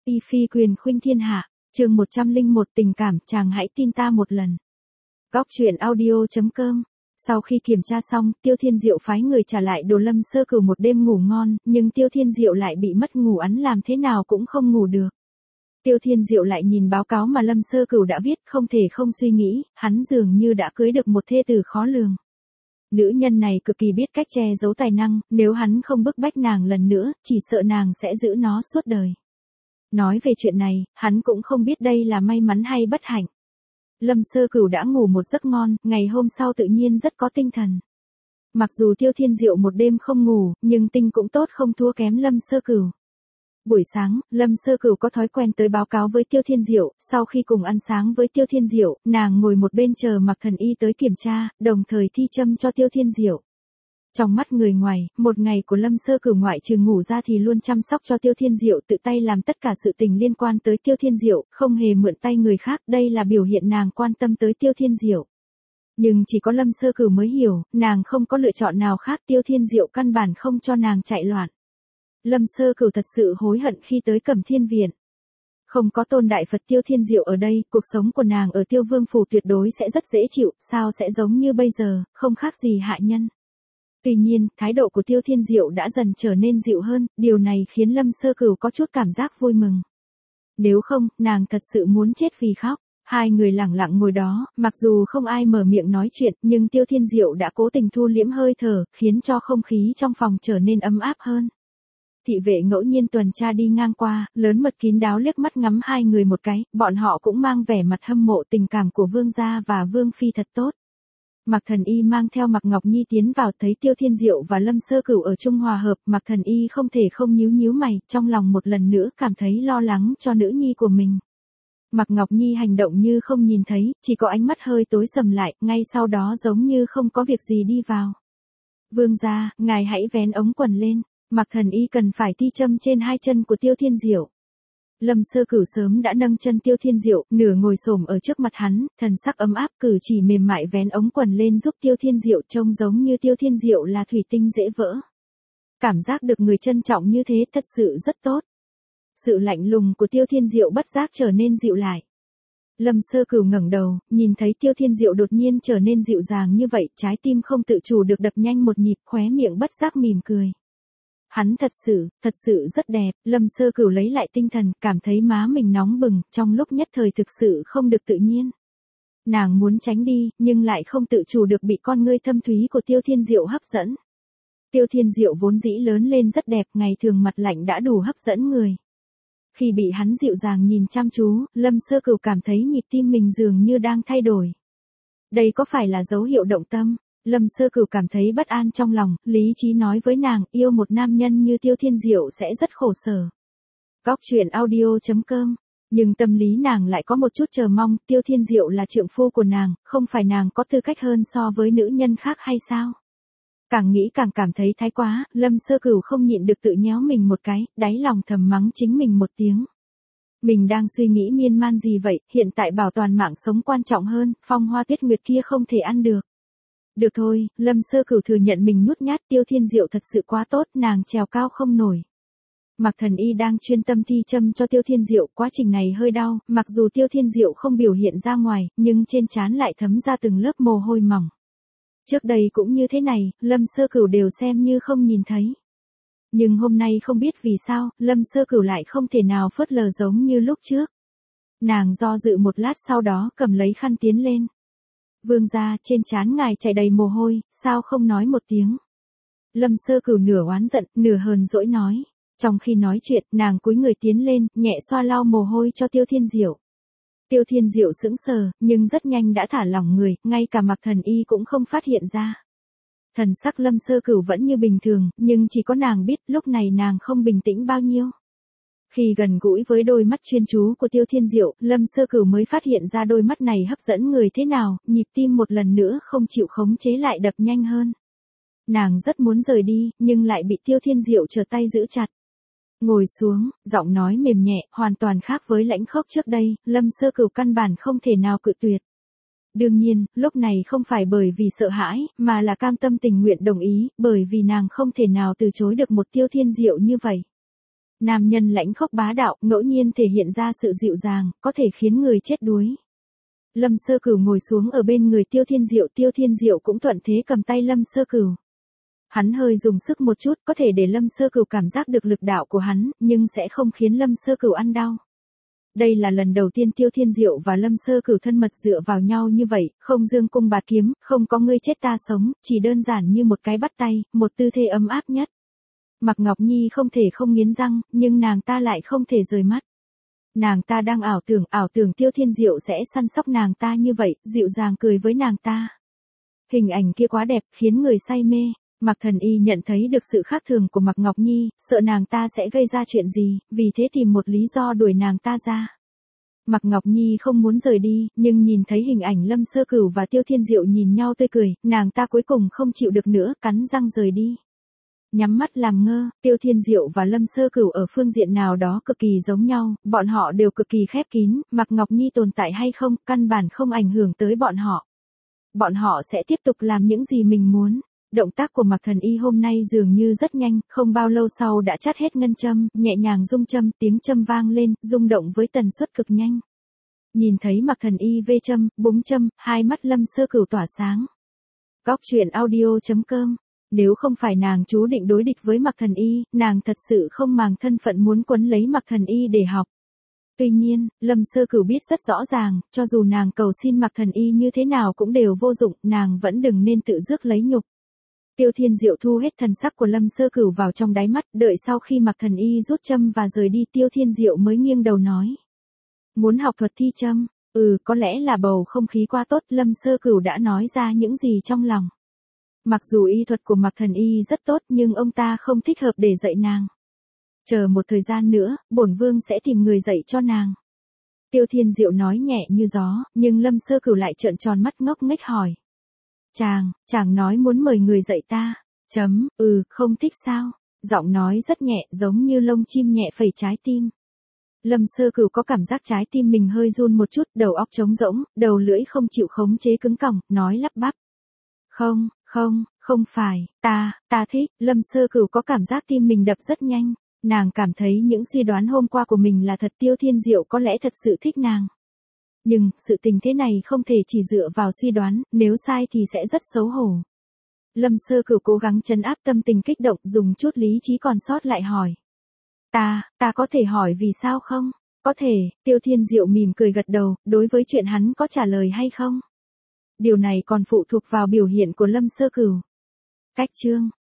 Y phi quyền khuynh thiên hạ, chương 101 tình cảm, chàng hãy tin ta một lần. Góc truyện audio.com. Sau khi kiểm tra xong, Tiêu Thiên Diệu phái người trả lại đồ Lâm Sơ Cửu một đêm ngủ ngon, nhưng Tiêu Thiên Diệu lại bị mất ngủ, ắn làm thế nào cũng không ngủ được. Tiêu Thiên Diệu lại nhìn báo cáo mà Lâm Sơ Cửu đã viết, không thể không suy nghĩ, hắn dường như đã cưới được một thê tử khó lường. Nữ nhân này cực kỳ biết cách che giấu tài năng, nếu hắn không bức bách nàng lần nữa, chỉ sợ nàng sẽ giữ nó suốt đời. Nói về chuyện này, hắn cũng không biết đây là may mắn hay bất hạnh. Lâm Sơ Cửu đã ngủ một giấc ngon, ngày hôm sau tự nhiên rất có tinh thần. Mặc dù Tiêu Thiên Diệu một đêm không ngủ, nhưng tinh cũng tốt không thua kém Lâm Sơ Cửu. Buổi sáng, Lâm Sơ Cửu có thói quen tới báo cáo với Tiêu Thiên Diệu, sau khi cùng ăn sáng với Tiêu Thiên Diệu, nàng ngồi một bên chờ Mạc Thần Y tới kiểm tra, đồng thời thi châm cho Tiêu Thiên Diệu. Trong mắt người ngoài, một ngày của Lâm Sơ Cửu ngoại trừ ngủ ra thì luôn chăm sóc cho Tiêu Thiên Diệu, tự tay làm tất cả sự tình liên quan tới Tiêu Thiên Diệu, không hề mượn tay người khác, đây là biểu hiện nàng quan tâm tới Tiêu Thiên Diệu. Nhưng chỉ có Lâm Sơ Cửu mới hiểu, nàng không có lựa chọn nào khác, Tiêu Thiên Diệu căn bản không cho nàng chạy loạn. Lâm Sơ Cửu thật sự hối hận khi tới Cẩm Thiên Viện. Không có Tôn Đại Phật Tiêu Thiên Diệu ở đây, cuộc sống của nàng ở Tiêu Vương Phủ tuyệt đối sẽ rất dễ chịu, sao sẽ giống như bây giờ, không khác gì hạ nhân. Tuy nhiên, thái độ của Tiêu Thiên Diệu đã dần trở nên dịu hơn, điều này khiến Lâm Sơ Cửu có chút cảm giác vui mừng. Nếu không, nàng thật sự muốn chết vì khóc. Hai người lẳng lặng ngồi đó, mặc dù không ai mở miệng nói chuyện, nhưng Tiêu Thiên Diệu đã cố tình thu liễm hơi thở, khiến cho không khí trong phòng trở nên ấm áp hơn. Thị vệ ngẫu nhiên tuần tra đi ngang qua, lớn mật kín đáo liếc mắt ngắm hai người một cái, bọn họ cũng mang vẻ mặt hâm mộ tình cảm của vương gia và vương phi thật tốt. Mạc Thần Y mang theo Mạc Ngọc Nhi tiến vào, thấy Tiêu Thiên Diệu và Lâm Sơ Cửu ở chung hòa hợp, Mạc Thần Y không thể không nhíu mày, trong lòng một lần nữa cảm thấy lo lắng cho nữ nhi của mình. Mạc Ngọc Nhi hành động như không nhìn thấy, chỉ có ánh mắt hơi tối sầm lại, ngay sau đó giống như không có việc gì đi vào. Vương gia, ngài hãy vén ống quần lên. Mạc Thần Y cần phải thi châm trên hai chân của Tiêu Thiên Diệu. Lâm Sơ Cửu sớm đã nâng chân Tiêu Thiên Diệu, nửa ngồi xổm ở trước mặt hắn, thần sắc ấm áp, cử chỉ mềm mại vén ống quần lên giúp Tiêu Thiên Diệu, trông giống như Tiêu Thiên Diệu là thủy tinh dễ vỡ. Cảm giác được người trân trọng như thế thật sự rất tốt. Sự lạnh lùng của Tiêu Thiên Diệu bất giác trở nên dịu lại. Lâm Sơ Cửu ngẩng đầu, nhìn thấy Tiêu Thiên Diệu đột nhiên trở nên dịu dàng như vậy, trái tim không tự chủ được đập nhanh một nhịp, khóe miệng bất giác mỉm cười. Hắn thật sự rất đẹp. Lâm Sơ Cửu lấy lại tinh thần, cảm thấy má mình nóng bừng, trong lúc nhất thời thực sự không được tự nhiên. Nàng muốn tránh đi, nhưng lại không tự chủ được bị con ngươi thâm thúy của Tiêu Thiên Diệu hấp dẫn. Tiêu Thiên Diệu vốn dĩ lớn lên rất đẹp, ngày thường mặt lạnh đã đủ hấp dẫn người. Khi bị hắn dịu dàng nhìn chăm chú, Lâm Sơ Cửu cảm thấy nhịp tim mình dường như đang thay đổi. Đây có phải là dấu hiệu động tâm? Lâm Sơ Cửu cảm thấy bất an trong lòng, lý trí nói với nàng, yêu một nam nhân như Tiêu Thiên Diệu sẽ rất khổ sở. Góc truyện audio.com. Nhưng tâm lý nàng lại có một chút chờ mong, Tiêu Thiên Diệu là trượng phu của nàng, không phải nàng có tư cách hơn so với nữ nhân khác hay sao? Càng nghĩ càng cảm thấy thái quá, Lâm Sơ Cửu không nhịn được tự nhéo mình một cái, đáy lòng thầm mắng chính mình một tiếng. Mình đang suy nghĩ miên man gì vậy, hiện tại bảo toàn mạng sống quan trọng hơn, phong hoa tuyết nguyệt kia không thể ăn được. Được thôi, Lâm Sơ Cửu thừa nhận mình nhút nhát, Tiêu Thiên Diệu thật sự quá tốt, nàng trèo cao không nổi. Mạc Thần Y đang chuyên tâm thi châm cho Tiêu Thiên Diệu, quá trình này hơi đau, mặc dù Tiêu Thiên Diệu không biểu hiện ra ngoài, nhưng trên trán lại thấm ra từng lớp mồ hôi mỏng. Trước đây cũng như thế này, Lâm Sơ Cửu đều xem như không nhìn thấy. Nhưng hôm nay không biết vì sao, Lâm Sơ Cửu lại không thể nào phớt lờ giống như lúc trước. Nàng do dự một lát sau đó cầm lấy khăn tiến lên. Vương gia, trên trán ngài chảy đầy mồ hôi, sao không nói một tiếng? Lâm Sơ Cửu nửa oán giận, nửa hờn dỗi nói. Trong khi nói chuyện, nàng cúi người tiến lên, nhẹ xoa lau mồ hôi cho Tiêu Thiên Diệu. Tiêu Thiên Diệu sững sờ, nhưng rất nhanh đã thả lỏng người, ngay cả Mạc Thần Y cũng không phát hiện ra. Thần sắc Lâm Sơ Cửu vẫn như bình thường, nhưng chỉ có nàng biết, lúc này nàng không bình tĩnh bao nhiêu. Khi gần gũi với đôi mắt chuyên chú của Tiêu Thiên Diệu, Lâm Sơ Cửu mới phát hiện ra đôi mắt này hấp dẫn người thế nào, nhịp tim một lần nữa không chịu khống chế lại đập nhanh hơn. Nàng rất muốn rời đi, nhưng lại bị Tiêu Thiên Diệu trở tay giữ chặt. Ngồi xuống, giọng nói mềm nhẹ, hoàn toàn khác với lãnh khốc trước đây, Lâm Sơ Cửu căn bản không thể nào cự tuyệt. Đương nhiên, lúc này không phải bởi vì sợ hãi, mà là cam tâm tình nguyện đồng ý, bởi vì nàng không thể nào từ chối được một Tiêu Thiên Diệu như vậy. Nam nhân lãnh khốc bá đạo, ngẫu nhiên thể hiện ra sự dịu dàng, có thể khiến người chết đuối. Lâm Sơ Cửu ngồi xuống ở bên người Tiêu Thiên Diệu cũng thuận thế cầm tay Lâm Sơ Cửu. Hắn hơi dùng sức một chút, có thể để Lâm Sơ Cửu cảm giác được lực đạo của hắn, nhưng sẽ không khiến Lâm Sơ Cửu ăn đau. Đây là lần đầu tiên Tiêu Thiên Diệu và Lâm Sơ Cửu thân mật dựa vào nhau như vậy, không dương cung bạt kiếm, không có ngươi chết ta sống, chỉ đơn giản như một cái bắt tay, một tư thế ấm áp nhất. Mạc Ngọc Nhi không thể không nghiến răng, nhưng nàng ta lại không thể rời mắt. Nàng ta đang ảo tưởng Tiêu Thiên Diệu sẽ săn sóc nàng ta như vậy, dịu dàng cười với nàng ta. Hình ảnh kia quá đẹp, khiến người say mê. Mạc Thần Y nhận thấy được sự khác thường của Mạc Ngọc Nhi, sợ nàng ta sẽ gây ra chuyện gì, vì thế tìm một lý do đuổi nàng ta ra. Mạc Ngọc Nhi không muốn rời đi, nhưng nhìn thấy hình ảnh Lâm Sơ Cửu và Tiêu Thiên Diệu nhìn nhau tươi cười, nàng ta cuối cùng không chịu được nữa, cắn răng rời đi. Nhắm mắt làm ngơ, Tiêu Thiên Diệu và Lâm Sơ Cửu ở phương diện nào đó cực kỳ giống nhau, bọn họ đều cực kỳ khép kín, Mạc Ngọc Nhi tồn tại hay không, căn bản không ảnh hưởng tới bọn họ. Bọn họ sẽ tiếp tục làm những gì mình muốn. Động tác của Mạc Thần Y hôm nay dường như rất nhanh, không bao lâu sau đã chắt hết ngân châm, nhẹ nhàng rung châm, tiếng châm vang lên, rung động với tần suất cực nhanh. Nhìn thấy Mạc Thần Y vê châm, búng châm, hai mắt Lâm Sơ Cửu tỏa sáng. Góc truyện audio.com. Nếu không phải nàng chú định đối địch với Mạc Thần Y, nàng thật sự không màng thân phận muốn quấn lấy Mạc Thần Y để học. Tuy nhiên, Lâm Sơ Cửu biết rất rõ ràng, cho dù nàng cầu xin Mạc Thần Y như thế nào cũng đều vô dụng, nàng vẫn đừng nên tự rước lấy nhục. Tiêu Thiên Diệu thu hết thần sắc của Lâm Sơ Cửu vào trong đáy mắt, đợi sau khi Mạc Thần Y rút châm và rời đi, Tiêu Thiên Diệu mới nghiêng đầu nói. Muốn học thuật thi châm, có lẽ là bầu không khí quá tốt, Lâm Sơ Cửu đã nói ra những gì trong lòng. Mặc dù y thuật của Mạc Thần Y rất tốt nhưng ông ta không thích hợp để dạy nàng. Chờ một thời gian nữa, bổn vương sẽ tìm người dạy cho nàng. Tiêu Thiên Diệu nói nhẹ như gió, nhưng Lâm Sơ Cửu lại trợn tròn mắt ngốc nghếch hỏi. Chàng nói muốn mời người dạy ta. Không thích sao? Giọng nói rất nhẹ, giống như lông chim nhẹ phẩy trái tim. Lâm Sơ Cửu có cảm giác trái tim mình hơi run một chút, đầu óc trống rỗng, đầu lưỡi không chịu khống chế cứng còng, nói lắp bắp. Không phải, ta thích. Lâm Sơ Cửu có cảm giác tim mình đập rất nhanh. Nàng cảm thấy những suy đoán hôm qua của mình là thật, Tiêu Thiên Diệu có lẽ thật sự thích nàng. Nhưng, sự tình thế này không thể chỉ dựa vào suy đoán, nếu sai thì sẽ rất xấu hổ. Lâm Sơ Cửu cố gắng trấn áp tâm tình kích động, dùng chút lý trí còn sót lại hỏi. Ta có thể hỏi vì sao không? Có thể, Tiêu Thiên Diệu mỉm cười gật đầu, đối với chuyện hắn có trả lời hay không? Điều này còn phụ thuộc vào biểu hiện của Lâm Sơ Cửu. Cách chương